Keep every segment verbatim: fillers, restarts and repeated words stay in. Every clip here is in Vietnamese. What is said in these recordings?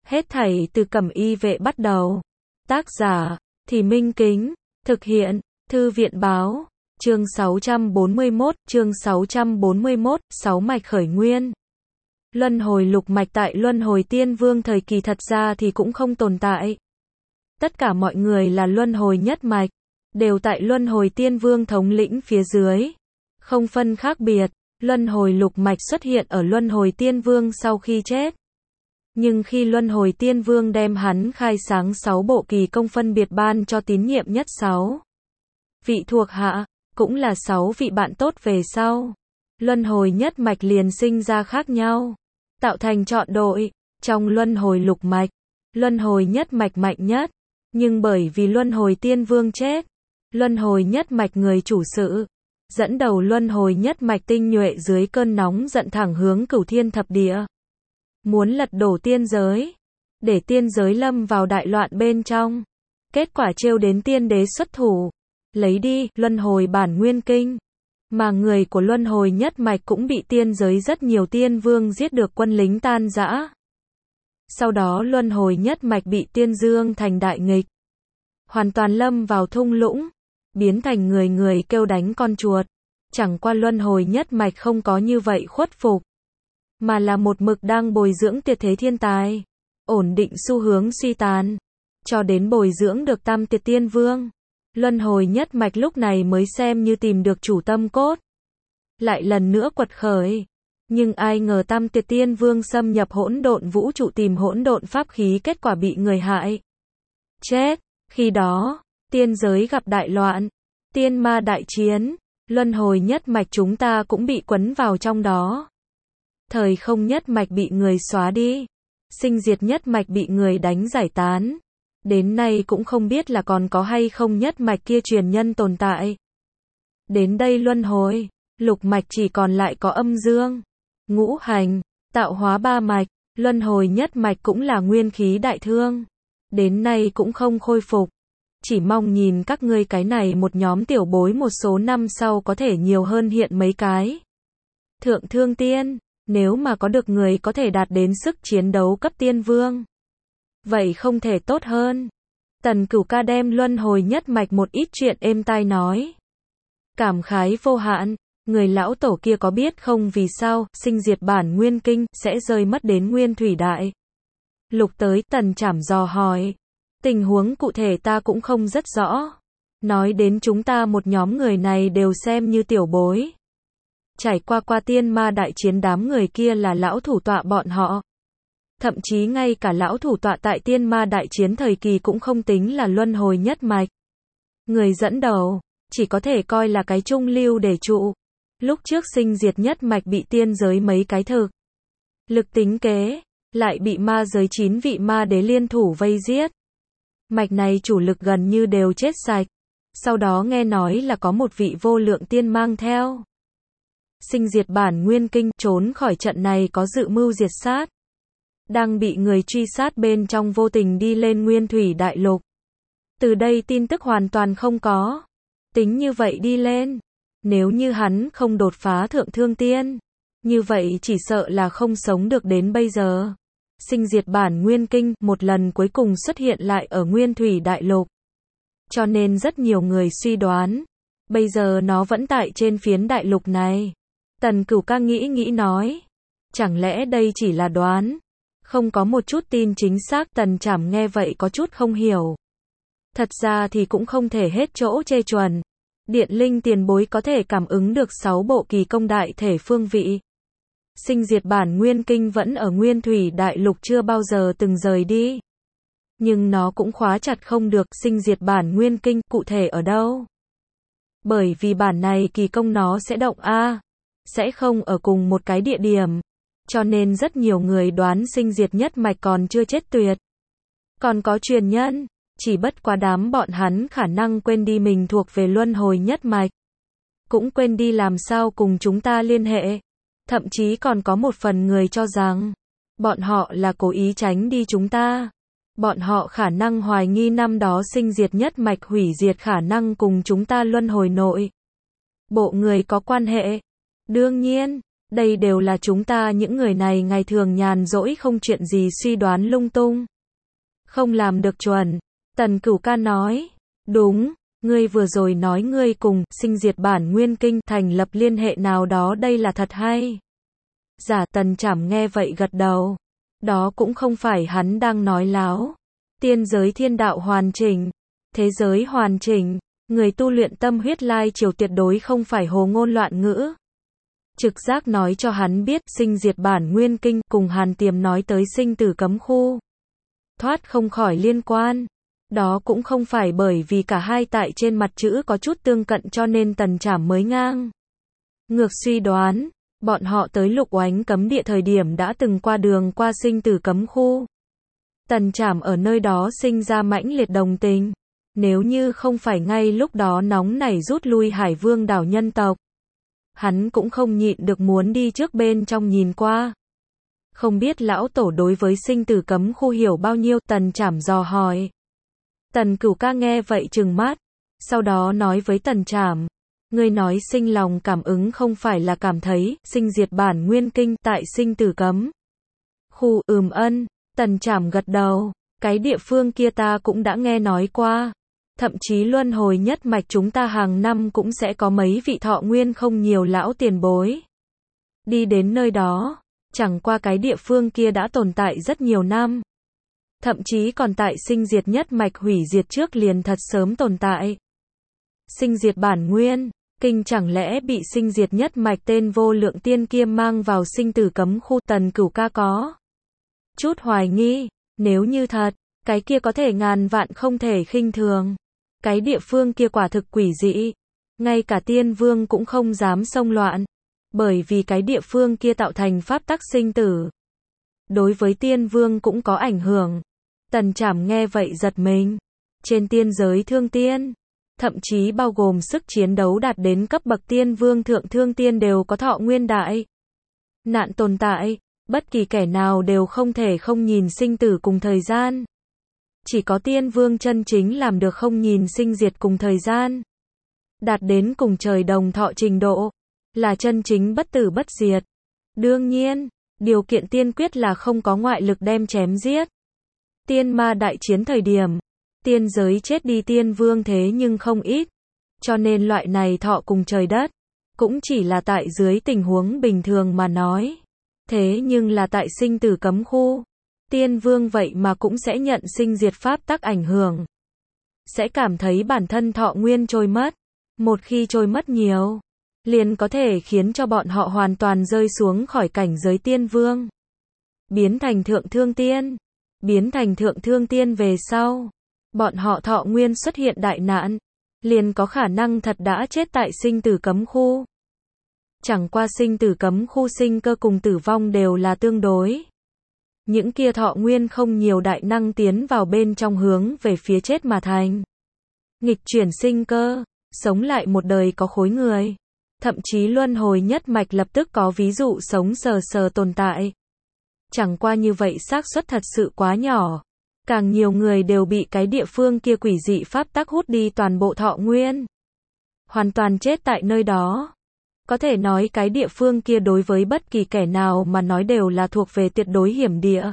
Hết thảy từ Cẩm Y Vệ bắt đầu. Tác giả, Thì Minh Kính. Thực hiện, Thư viện Báo. Chương sáu trăm bốn mươi mốt, chương sáu trăm bốn mươi mốt, sáu mạch khởi nguyên. Luân hồi lục mạch tại Luân hồi Tiên Vương thời kỳ thật ra thì cũng không tồn tại. Tất cả mọi người là luân hồi nhất mạch, đều tại Luân hồi Tiên Vương thống lĩnh phía dưới. Không phân khác biệt, luân hồi lục mạch xuất hiện ở Luân hồi Tiên Vương sau khi chết. Nhưng khi Luân hồi Tiên Vương đem hắn khai sáng sáu bộ kỳ công phân biệt ban cho tín nhiệm nhất sáu vị thuộc hạ, cũng là sáu vị bạn tốt về sau, luân hồi nhất mạch liền sinh ra khác nhau, tạo thành chọn đội. Trong luân hồi lục mạch, luân hồi nhất mạch mạnh nhất, nhưng bởi vì Luân hồi Tiên Vương chết, luân hồi nhất mạch người chủ sự, dẫn đầu luân hồi nhất mạch tinh nhuệ dưới cơn nóng giận thẳng hướng Cửu Thiên Thập Địa, muốn lật đổ tiên giới, để tiên giới lâm vào đại loạn bên trong. Kết quả trêu đến tiên đế xuất thủ, lấy đi luân hồi bản nguyên kinh, mà người của luân hồi nhất mạch cũng bị tiên giới rất nhiều tiên vương giết được quân lính tan rã. Sau đó luân hồi nhất mạch bị tiên dương thành đại nghịch, hoàn toàn lâm vào thung lũng, biến thành người người kêu đánh con chuột. Chẳng qua luân hồi nhất mạch không có như vậy khuất phục, mà là một mực đang bồi dưỡng tuyệt thế thiên tài, ổn định xu hướng suy tàn, cho đến bồi dưỡng được Tam Tuyệt Tiên Vương. Luân hồi nhất mạch lúc này mới xem như tìm được chủ tâm cốt, lại lần nữa quật khởi. Nhưng ai ngờ Tam Tuyệt Tiên Vương xâm nhập hỗn độn vũ trụ tìm hỗn độn pháp khí, kết quả bị người hại chết. Khi đó, tiên giới gặp đại loạn, tiên ma đại chiến, luân hồi nhất mạch chúng ta cũng bị quấn vào trong đó. Thời không nhất mạch bị người xóa đi, sinh diệt nhất mạch bị người đánh giải tán. Đến nay cũng không biết là còn có hay không nhất mạch kia truyền nhân tồn tại. Đến đây luân hồi lục mạch chỉ còn lại có âm dương, ngũ hành, tạo hóa ba mạch. Luân hồi nhất mạch cũng là nguyên khí đại thương, đến nay cũng không khôi phục. Chỉ mong nhìn các ngươi cái này một nhóm tiểu bối một số năm sau có thể nhiều hơn hiện mấy cái thượng thương tiên. Nếu mà có được người có thể đạt đến sức chiến đấu cấp tiên vương, vậy không thể tốt hơn. Tần Cửu Ca đem luân hồi nhất mạch một ít chuyện êm tai nói, cảm khái vô hạn. Người lão tổ kia có biết không vì sao sinh diệt bản nguyên kinh sẽ rơi mất đến nguyên thủy đại lục tới? Tần Trảm dò hỏi. Tình huống cụ thể ta cũng không rất rõ. Nói đến chúng ta một nhóm người này đều xem như tiểu bối. Trải qua qua tiên ma đại chiến, đám người kia là lão thủ tọa bọn họ. Thậm chí ngay cả lão thủ tọa tại tiên ma đại chiến thời kỳ cũng không tính là luân hồi nhất mạch người dẫn đầu, chỉ có thể coi là cái trung lưu để trụ. Lúc trước sinh diệt nhất mạch bị tiên giới mấy cái thực lực tính kế, lại bị ma giới chín vị ma đế liên thủ vây giết. Mạch này chủ lực gần như đều chết sạch. Sau đó nghe nói là có một vị vô lượng tiên mang theo sinh diệt bản nguyên kinh trốn khỏi trận này, có dự mưu diệt sát. Đang bị người truy sát bên trong vô tình đi lên nguyên thủy đại lục. Từ đây tin tức hoàn toàn không có. Tính như vậy đi lên, nếu như hắn không đột phá thượng thương tiên, như vậy chỉ sợ là không sống được đến bây giờ. Sinh diệt bản nguyên kinh một lần cuối cùng xuất hiện lại ở nguyên thủy đại lục, cho nên rất nhiều người suy đoán bây giờ nó vẫn tại trên phiến đại lục này. Tần Cửu Ca nghĩ nghĩ nói, chẳng lẽ đây chỉ là đoán, không có một chút tin chính xác? Tần Trảm nghe vậy có chút không hiểu. Thật ra thì cũng không thể hết chỗ chê chuẩn. Điện Linh tiền bối có thể cảm ứng được sáu bộ kỳ công đại thể phương vị. Sinh diệt bản nguyên kinh vẫn ở nguyên thủy đại lục, chưa bao giờ từng rời đi. Nhưng nó cũng khóa chặt không được sinh diệt bản nguyên kinh cụ thể ở đâu. Bởi vì bản này kỳ công nó sẽ động a, sẽ không ở cùng một cái địa điểm. Cho nên rất nhiều người đoán sinh diệt nhất mạch còn chưa chết tuyệt. Còn có truyền nhân, chỉ bất quá đám bọn hắn khả năng quên đi mình thuộc về luân hồi nhất mạch. Cũng quên đi làm sao cùng chúng ta liên hệ. Thậm chí còn có một phần người cho rằng bọn họ là cố ý tránh đi chúng ta. Bọn họ khả năng hoài nghi năm đó sinh diệt nhất mạch hủy diệt khả năng cùng chúng ta luân hồi nội bộ người có quan hệ. Đương nhiên, Đây đều là chúng ta những người này ngày thường nhàn rỗi không chuyện gì suy đoán lung tung. Không làm được chuẩn. Tần Cửu Ca nói. Đúng, ngươi vừa rồi nói ngươi cùng Sinh Diệt Bản Nguyên Kinh thành lập liên hệ nào đó, đây là thật hay. Giả Tần Trảm nghe vậy gật đầu. Đó cũng không phải hắn đang nói láo. Tiên giới thiên đạo hoàn chỉnh. Thế giới hoàn chỉnh. Người tu luyện tâm huyết lai triều tuyệt đối không phải hồ ngôn loạn ngữ. Trực giác nói cho hắn biết Sinh Diệt Bản Nguyên Kinh cùng Hàn Tiềm nói tới sinh tử cấm khu. Thoát không khỏi liên quan. Đó cũng không phải bởi vì cả hai tại trên mặt chữ có chút tương cận cho nên Tần Trảm mới ngang. Ngược suy đoán, bọn họ tới Lục Oánh cấm địa thời điểm đã từng qua đường qua sinh tử cấm khu. Tần Trảm ở nơi đó sinh ra mãnh liệt đồng tình. Nếu như không phải ngay lúc đó nóng nảy rút lui Hải Vương đảo nhân tộc, hắn cũng không nhịn được muốn đi trước bên trong nhìn qua. Không biết lão tổ đối với sinh tử cấm khu hiểu bao nhiêu, Tần Trảm dò hỏi. Tần Cửu Ca nghe vậy trừng mắt, sau đó nói với Tần Trảm, ngươi nói sinh lòng cảm ứng không phải là cảm thấy Sinh Diệt Bản Nguyên Kinh tại sinh tử cấm khu. Ừm ân, Tần Trảm gật đầu, cái địa phương kia ta cũng đã nghe nói qua. Thậm chí luân hồi nhất mạch chúng ta hàng năm cũng sẽ có mấy vị thọ nguyên không nhiều lão tiền bối đi đến nơi đó. Chẳng qua cái địa phương kia đã tồn tại rất nhiều năm. Thậm chí còn tại Sinh Diệt nhất mạch hủy diệt trước liền thật sớm tồn tại. Sinh Diệt Bản Nguyên Kinh chẳng lẽ bị Sinh Diệt nhất mạch tên vô lượng tiên kia mang vào sinh tử cấm khu? Tần Cửu Ca có chút hoài nghi. Nếu như thật, cái kia có thể ngàn vạn không thể khinh thường. Cái địa phương kia quả thực quỷ dị. Ngay cả tiên vương cũng không dám xông loạn. Bởi vì cái địa phương kia tạo thành pháp tắc sinh tử. Đối với tiên vương cũng có ảnh hưởng. Tần Trảm nghe vậy giật mình. Trên tiên giới thương tiên, thậm chí bao gồm sức chiến đấu đạt đến cấp bậc tiên vương thượng thương tiên đều có thọ nguyên đại nạn tồn tại. Bất kỳ kẻ nào đều không thể không nhìn sinh tử cùng thời gian. Chỉ có tiên vương chân chính làm được không nhìn sinh diệt cùng thời gian. Đạt đến cùng trời đồng thọ trình độ. Là chân chính bất tử bất diệt. Đương nhiên, điều kiện tiên quyết là không có ngoại lực đem chém giết. Tiên ma đại chiến thời điểm, tiên giới chết đi tiên vương thế nhưng không ít. Cho nên loại này thọ cùng trời đất, cũng chỉ là tại dưới tình huống bình thường mà nói. Thế nhưng là tại sinh tử cấm khu, tiên vương vậy mà cũng sẽ nhận sinh diệt pháp tắc ảnh hưởng. Sẽ cảm thấy bản thân thọ nguyên trôi mất. Một khi trôi mất nhiều, liền có thể khiến cho bọn họ hoàn toàn rơi xuống khỏi cảnh giới tiên vương. Biến thành thượng thương tiên. Biến thành thượng thương tiên về sau, bọn họ thọ nguyên xuất hiện đại nạn, liền có khả năng thật đã chết tại sinh tử cấm khu. Chẳng qua sinh tử cấm khu sinh cơ cùng tử vong đều là tương đối. Những kia thọ nguyên không nhiều đại năng tiến vào bên trong hướng về phía chết mà thành. Nghịch chuyển sinh cơ, sống lại một đời có khối người. Thậm chí luân hồi nhất mạch lập tức có ví dụ sống sờ sờ tồn tại. Chẳng qua như vậy xác suất thật sự quá nhỏ. Càng nhiều người đều bị cái địa phương kia quỷ dị pháp tắc hút đi toàn bộ thọ nguyên. Hoàn toàn chết tại nơi đó. Có thể nói cái địa phương kia đối với bất kỳ kẻ nào mà nói đều là thuộc về tuyệt đối hiểm địa.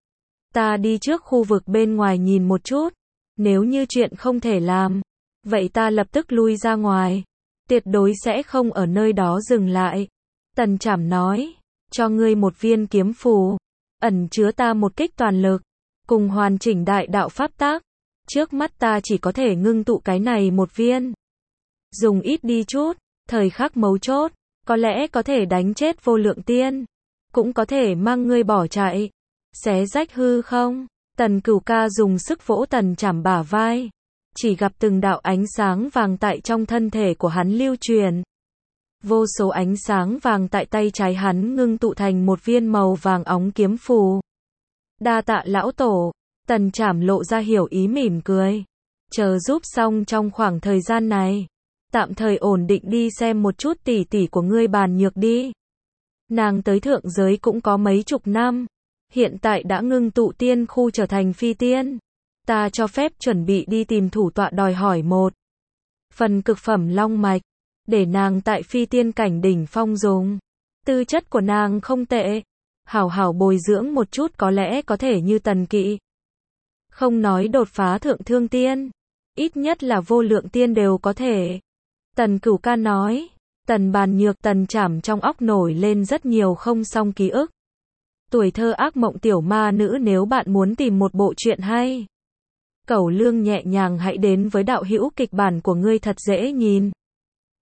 Ta đi trước khu vực bên ngoài nhìn một chút. Nếu như chuyện không thể làm, vậy ta lập tức lui ra ngoài. Tuyệt đối sẽ không ở nơi đó dừng lại. Tần Trảm nói, cho ngươi một viên kiếm phù, ẩn chứa ta một kích toàn lực, cùng hoàn chỉnh đại đạo pháp tắc. Trước mắt ta chỉ có thể ngưng tụ cái này một viên. Dùng ít đi chút, thời khắc mấu chốt, có lẽ có thể đánh chết vô lượng tiên, cũng có thể mang ngươi bỏ chạy, xé rách hư không. Tần Cửu Ca dùng sức vỗ Tần Trảm bả vai, chỉ gặp từng đạo ánh sáng vàng tại trong thân thể của hắn lưu truyền. Vô số ánh sáng vàng tại tay trái hắn ngưng tụ thành một viên màu vàng óng kiếm phù. Đa tạ lão tổ. Tần Trảm lộ ra hiểu ý mỉm cười. Chờ giúp xong trong khoảng thời gian này, tạm thời ổn định đi xem một chút tỷ tỷ của ngươi Bàn Nhược đi. Nàng tới thượng giới cũng có mấy chục năm, hiện tại đã ngưng tụ tiên khu trở thành phi tiên. Ta cho phép chuẩn bị đi tìm thủ tọa đòi hỏi một phần cực phẩm long mạch, để nàng tại phi tiên cảnh đỉnh phong dùng. Tư chất của nàng không tệ. Hảo hảo bồi dưỡng một chút có lẽ có thể như Tần Kỵ. Không nói đột phá thượng thương tiên. Ít nhất là vô lượng tiên đều có thể. Tần Cửu ca nói. Tần Bàn Nhược, Tần Trảm trong óc nổi lên rất nhiều không xong ký ức. Tuổi thơ ác mộng tiểu ma nữ, nếu bạn muốn tìm một bộ truyện hay. Cẩu lương nhẹ nhàng hãy đến với đạo hữu kịch bản của ngươi thật dễ nhìn.